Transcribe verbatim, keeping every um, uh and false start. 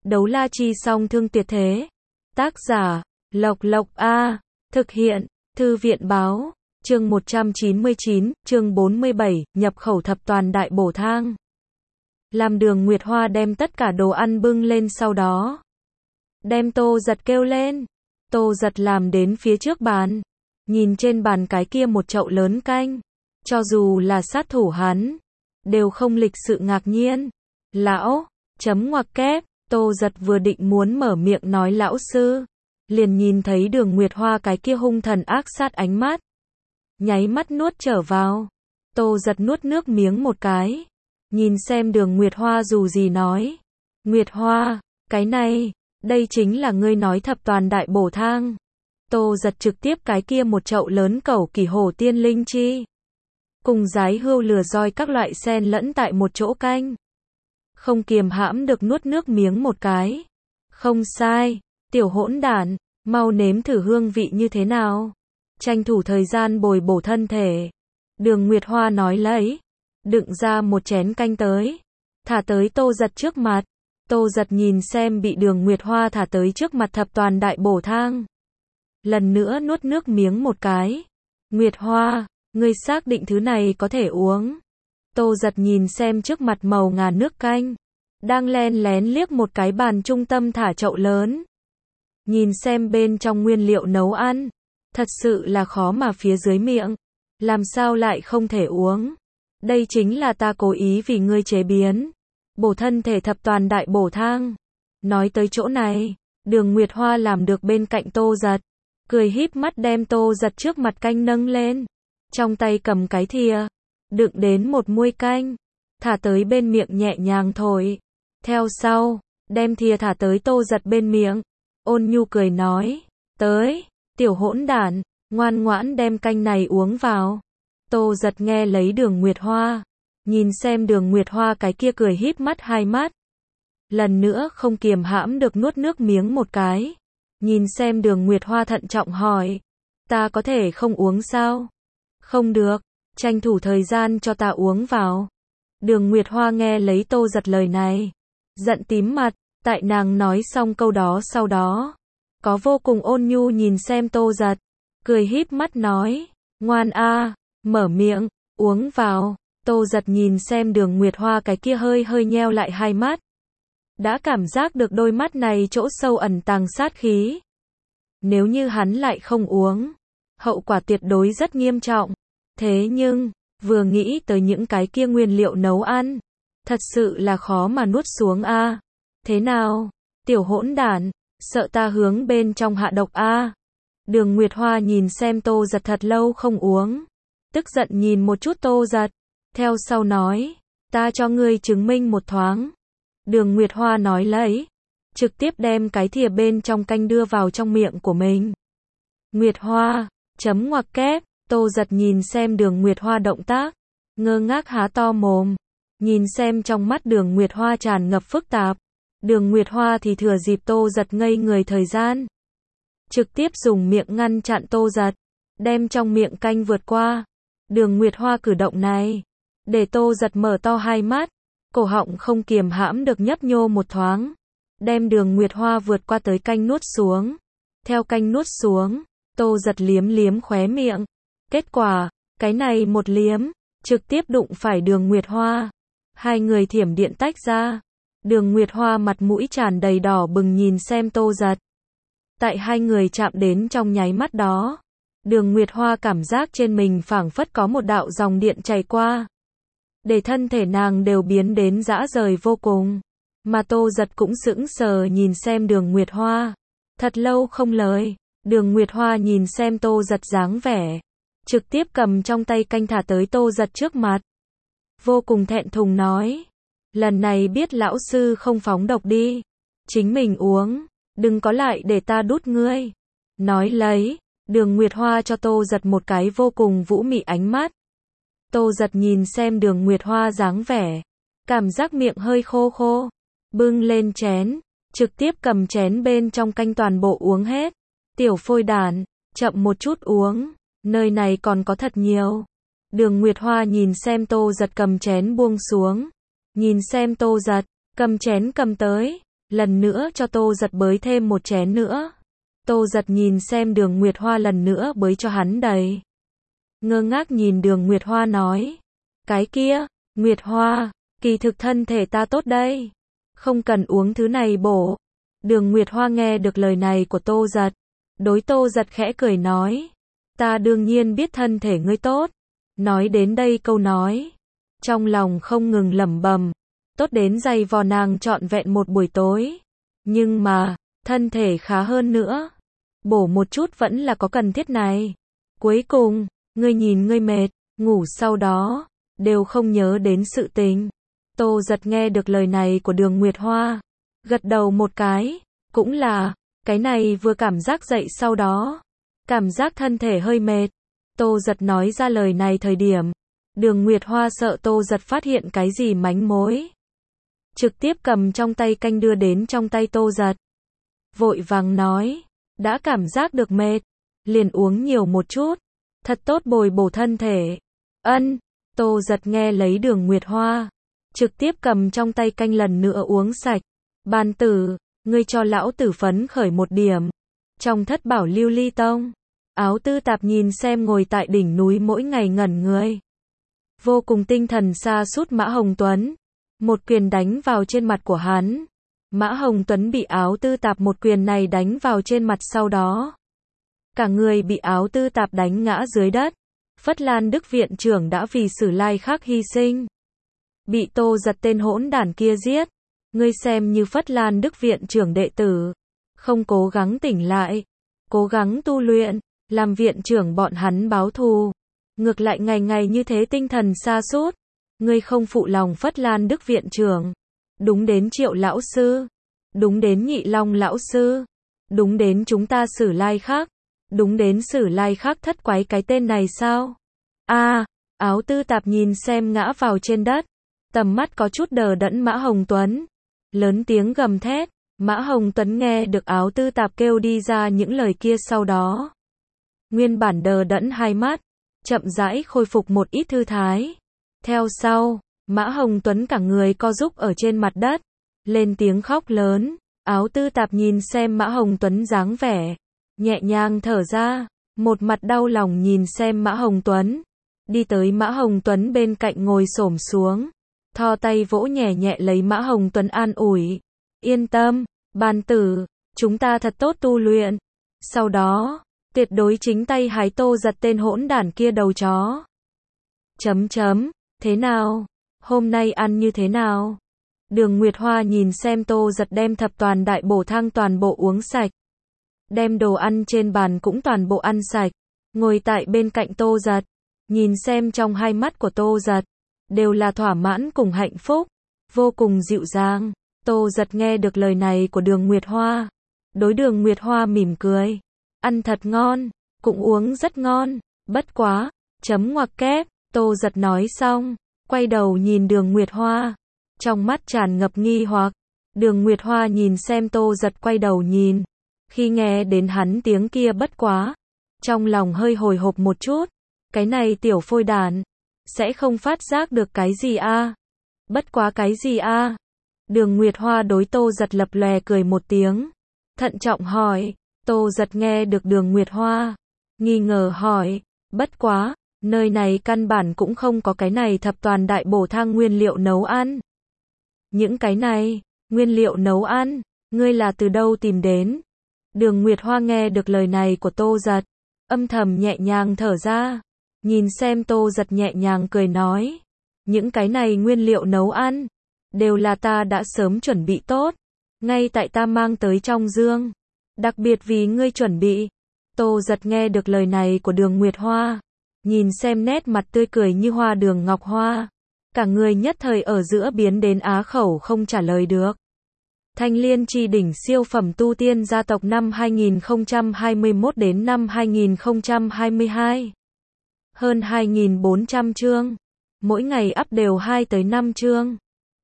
Đấu la chi song thương tuyệt thế. Tác giả, Lộc Lộc A. Thực hiện, Thư viện báo. Chương một trăm chín mươi chín, chương bốn mươi bảy, nhập khẩu thập toàn đại bổ thang. Làm Đường Nguyệt Hoa đem tất cả đồ ăn bưng lên, sau đó đem Tô Giật kêu lên. Tô Giật làm đến phía trước bàn, nhìn trên bàn cái kia một chậu lớn canh. Cho dù là sát thủ hắn, đều không lịch sự ngạc nhiên. Lão, chấm ngoặc kép, Tô Giật vừa định muốn mở miệng nói lão sư, liền nhìn thấy Đường Nguyệt Hoa cái kia hung thần ác sát ánh mắt, nháy mắt nuốt trở vào. Tô Giật nuốt nước miếng một cái, nhìn xem Đường Nguyệt Hoa dù gì nói. Nguyệt Hoa, cái này, đây chính là ngươi nói thập toàn đại bổ thang. Tô Giật trực tiếp cái kia một chậu lớn cẩu kỳ hổ tiên linh chi, cùng giái hươu lừa roi các loại xen lẫn tại một chỗ canh. Không kiềm hãm được nuốt nước miếng một cái. Không sai, tiểu hỗn đản, mau nếm thử hương vị như thế nào. Tranh thủ thời gian bồi bổ thân thể. Đường Nguyệt Hoa nói lấy, đựng ra một chén canh tới, thả tới Tô Giật trước mặt. Tô Giật nhìn xem bị Đường Nguyệt Hoa thả tới trước mặt thập toàn đại bổ thang, lần nữa nuốt nước miếng một cái. Nguyệt Hoa, ngươi xác định thứ này có thể uống? Tô Giật nhìn xem trước mặt màu ngà nước canh, đang len lén liếc một cái bàn trung tâm thả chậu lớn. Nhìn xem bên trong nguyên liệu nấu ăn, thật sự là khó mà phía dưới miệng. Làm sao lại không thể uống? Đây chính là ta cố ý vì ngươi chế biến, bổ thân thể thập toàn đại bổ thang. Nói tới chỗ này, Đường Nguyệt Hoa làm được bên cạnh Tô Giật, cười híp mắt đem Tô Giật trước mặt canh nâng lên, trong tay cầm cái thìa, đựng đến một muôi canh, thả tới bên miệng nhẹ nhàng thổi. Theo sau, đem thìa thả tới Tô Giật bên miệng, ôn nhu cười nói, tới, tiểu hỗn đản, ngoan ngoãn đem canh này uống vào. Tô Giật nghe lấy Đường Nguyệt Hoa, nhìn xem Đường Nguyệt Hoa cái kia cười híp mắt hai mắt, lần nữa không kiềm hãm được nuốt nước miếng một cái. Nhìn xem Đường Nguyệt Hoa thận trọng hỏi, ta có thể không uống sao? Không được, tranh thủ thời gian cho ta uống vào. Đường Nguyệt Hoa nghe lấy Tô Giật lời này, giận tím mặt. Tại nàng nói xong câu đó sau đó, có vô cùng ôn nhu nhìn xem Tô Giật, cười híp mắt nói, ngoan a, mở miệng, uống vào. Tô Giật nhìn xem Đường Nguyệt Hoa cái kia hơi hơi nheo lại hai mắt, đã cảm giác được đôi mắt này chỗ sâu ẩn tàng sát khí. Nếu như hắn lại không uống, hậu quả tuyệt đối rất nghiêm trọng. Thế nhưng, vừa nghĩ tới những cái kia nguyên liệu nấu ăn, thật sự là khó mà nuốt xuống a. À. Thế nào, tiểu hỗn đản, sợ ta hướng bên trong hạ độc a? À? Đường Nguyệt Hoa nhìn xem Tô Giật thật lâu không uống, tức giận nhìn một chút Tô Giật, theo sau nói, ta cho ngươi chứng minh một thoáng. Đường Nguyệt Hoa nói lấy, trực tiếp đem cái thìa bên trong canh đưa vào trong miệng của mình. Nguyệt Hoa, chấm ngoặc kép. Tô Giật nhìn xem Đường Nguyệt Hoa động tác, ngơ ngác há to mồm, nhìn xem trong mắt Đường Nguyệt Hoa tràn ngập phức tạp. Đường Nguyệt Hoa thì thừa dịp Tô Giật ngây người thời gian, trực tiếp dùng miệng ngăn chặn Tô Giật, đem trong miệng canh vượt qua. Đường Nguyệt Hoa cử động này, để Tô Giật mở to hai mắt, cổ họng không kiềm hãm được nhấp nhô một thoáng, đem Đường Nguyệt Hoa vượt qua tới canh nuốt xuống. Theo canh nuốt xuống, Tô Giật liếm liếm khóe miệng. Kết quả, cái này một liếm, trực tiếp đụng phải Đường Nguyệt Hoa. Hai người thiểm điện tách ra. Đường Nguyệt Hoa mặt mũi tràn đầy đỏ bừng nhìn xem Tô Giật. Tại hai người chạm đến trong nháy mắt đó, Đường Nguyệt Hoa cảm giác trên mình phảng phất có một đạo dòng điện chảy qua, để thân thể nàng đều biến đến rã rời vô cùng. Mà Tô Giật cũng sững sờ nhìn xem Đường Nguyệt Hoa. Thật lâu không lời, Đường Nguyệt Hoa nhìn xem Tô Giật dáng vẻ, trực tiếp cầm trong tay canh thả tới Tô Giật trước mặt. Vô cùng thẹn thùng nói, lần này biết lão sư không phóng độc đi, chính mình uống, đừng có lại để ta đút ngươi. Nói lấy, Đường Nguyệt Hoa cho Tô Giật một cái vô cùng vũ mị ánh mắt. Tô Giật nhìn xem Đường Nguyệt Hoa dáng vẻ, cảm giác miệng hơi khô khô, bưng lên chén, trực tiếp cầm chén bên trong canh toàn bộ uống hết. Tiểu phôi đản, chậm một chút uống, nơi này còn có thật nhiều. Đường Nguyệt Hoa nhìn xem Tô Giật cầm chén buông xuống, nhìn xem Tô Giật, cầm chén cầm tới, lần nữa cho Tô Giật bới thêm một chén nữa. Tô Giật nhìn xem Đường Nguyệt Hoa lần nữa bới cho hắn đầy. Ngơ ngác nhìn Đường Nguyệt Hoa nói. Cái kia, Nguyệt Hoa, kỳ thực thân thể ta tốt đây. Không cần uống thứ này bổ. Đường Nguyệt Hoa nghe được lời này của Tô Giật. Đối Tô Giật khẽ cười nói. Ta đương nhiên biết thân thể ngươi tốt. Nói đến đây câu nói. Trong lòng không ngừng lẩm bẩm. Tốt đến dày vò nàng trọn vẹn một buổi tối. Nhưng mà, thân thể khá hơn nữa. Bổ một chút vẫn là có cần thiết này. Cuối cùng, ngươi nhìn ngươi mệt, ngủ sau đó, đều không nhớ đến sự tình. Tô Giật nghe được lời này của Đường Nguyệt Hoa. Gật đầu một cái, cũng là, cái này vừa cảm giác dậy sau đó. Cảm giác thân thể hơi mệt. Tô Giật nói ra lời này thời điểm. Đường Nguyệt Hoa sợ Tô Giật phát hiện cái gì mánh mối. Trực tiếp cầm trong tay canh đưa đến trong tay Tô Giật. Vội vàng nói. Đã cảm giác được mệt. Liền uống nhiều một chút. Thật tốt bồi bổ thân thể. Ân. Tô Giật nghe lấy Đường Nguyệt Hoa. Trực tiếp cầm trong tay canh lần nữa uống sạch. Bàn tử, ngươi cho lão tử phấn khởi một điểm. Trong thất bảo lưu ly tông. Áo tư tạp nhìn xem ngồi tại đỉnh núi mỗi ngày ngẩn người. Vô cùng tinh thần sa sút Mã Hồng Tuấn. Một quyền đánh vào trên mặt của hắn. Mã Hồng Tuấn bị áo tư tạp một quyền này đánh vào trên mặt sau đó. Cả người bị áo tư tạp đánh ngã dưới đất. Phất Lan Đức viện trưởng đã vì Sử Lai Khắc hy sinh. Bị Tô Giật tên hỗn đản kia giết. Ngươi xem như Phất Lan Đức viện trưởng đệ tử. Không cố gắng tỉnh lại. Cố gắng tu luyện. Làm viện trưởng bọn hắn báo thù. Ngược lại ngày ngày như thế tinh thần sa sút. Ngươi không phụ lòng Phất Lan Đức viện trưởng. Đúng đến Triệu lão sư. Đúng đến Nhị Long lão sư. Đúng đến chúng ta Sử Lai Khắc. Đúng đến Sử Lai Khắc thất quái cái tên này sao? A, à, áo tư tạp nhìn xem ngã vào trên đất. Tầm mắt có chút đờ đẫn Mã Hồng Tuấn. Lớn tiếng gầm thét. Mã Hồng Tuấn nghe được áo tư tạp kêu đi ra những lời kia sau đó. Nguyên bản đờ đẫn hai mắt. Chậm rãi khôi phục một ít thư thái. Theo sau, Mã Hồng Tuấn cả người co rúm ở trên mặt đất. Lên tiếng khóc lớn. Áo tư tạp nhìn xem Mã Hồng Tuấn dáng vẻ. Nhẹ nhàng thở ra. Một mặt đau lòng nhìn xem Mã Hồng Tuấn. Đi tới Mã Hồng Tuấn bên cạnh ngồi xổm xuống. Thò tay vỗ nhẹ nhẹ lấy Mã Hồng Tuấn an ủi. Yên tâm, bàn tử, chúng ta thật tốt tu luyện. Sau đó, tuyệt đối chính tay hái Tô Giật tên hỗn đản kia đầu chó. Chấm chấm, thế nào? Hôm nay ăn như thế nào? Đường Nguyệt Hoa nhìn xem Tô Giật đem thập toàn đại bổ thang toàn bộ uống sạch. Đem đồ ăn trên bàn cũng toàn bộ ăn sạch. Ngồi tại bên cạnh Tô Giật. Nhìn xem trong hai mắt của Tô Giật. Đều là thỏa mãn cùng hạnh phúc. Vô cùng dịu dàng. Tô Giật nghe được lời này của Đường Nguyệt Hoa. Đối Đường Nguyệt Hoa mỉm cười. Ăn thật ngon. Cũng uống rất ngon. Bất quá. Chấm ngoặc kép. Tô Giật nói xong. Quay đầu nhìn Đường Nguyệt Hoa. Trong mắt tràn ngập nghi hoặc. Đường Nguyệt Hoa nhìn xem Tô Giật quay đầu nhìn. Khi nghe đến hắn tiếng kia bất quá. Trong lòng hơi hồi hộp một chút. Cái này tiểu phôi đản. Sẽ không phát giác được cái gì a? À? Bất quá cái gì a? À? Đường Nguyệt Hoa đối Tô Giật lập lòe cười một tiếng. Thận trọng hỏi. Tô Giật nghe được Đường Nguyệt Hoa. Nghi ngờ hỏi. Bất quá, nơi này căn bản cũng không có cái này thập toàn đại bổ thang nguyên liệu nấu ăn. Những cái này, nguyên liệu nấu ăn, ngươi là từ đâu tìm đến? Đường Nguyệt Hoa nghe được lời này của Tô Giật. Âm thầm nhẹ nhàng thở ra. Nhìn xem Tô Giật nhẹ nhàng cười nói. Những cái này nguyên liệu nấu ăn. Đều là ta đã sớm chuẩn bị tốt. Ngay tại ta mang tới trong dương. Đặc biệt vì ngươi chuẩn bị. Tô Giật nghe được lời này của Đường Nguyệt Hoa. Nhìn xem nét mặt tươi cười như hoa đường ngọc hoa. Cả người nhất thời ở giữa biến đến á khẩu không trả lời được. Thanh Liên Chi đỉnh siêu phẩm tu tiên gia tộc năm hai nghìn không trăm hai mươi mốt đến năm hai nghìn không trăm hai mươi hai. Hơn hai nghìn bốn trăm chương. Mỗi ngày up đều hai tới năm chương.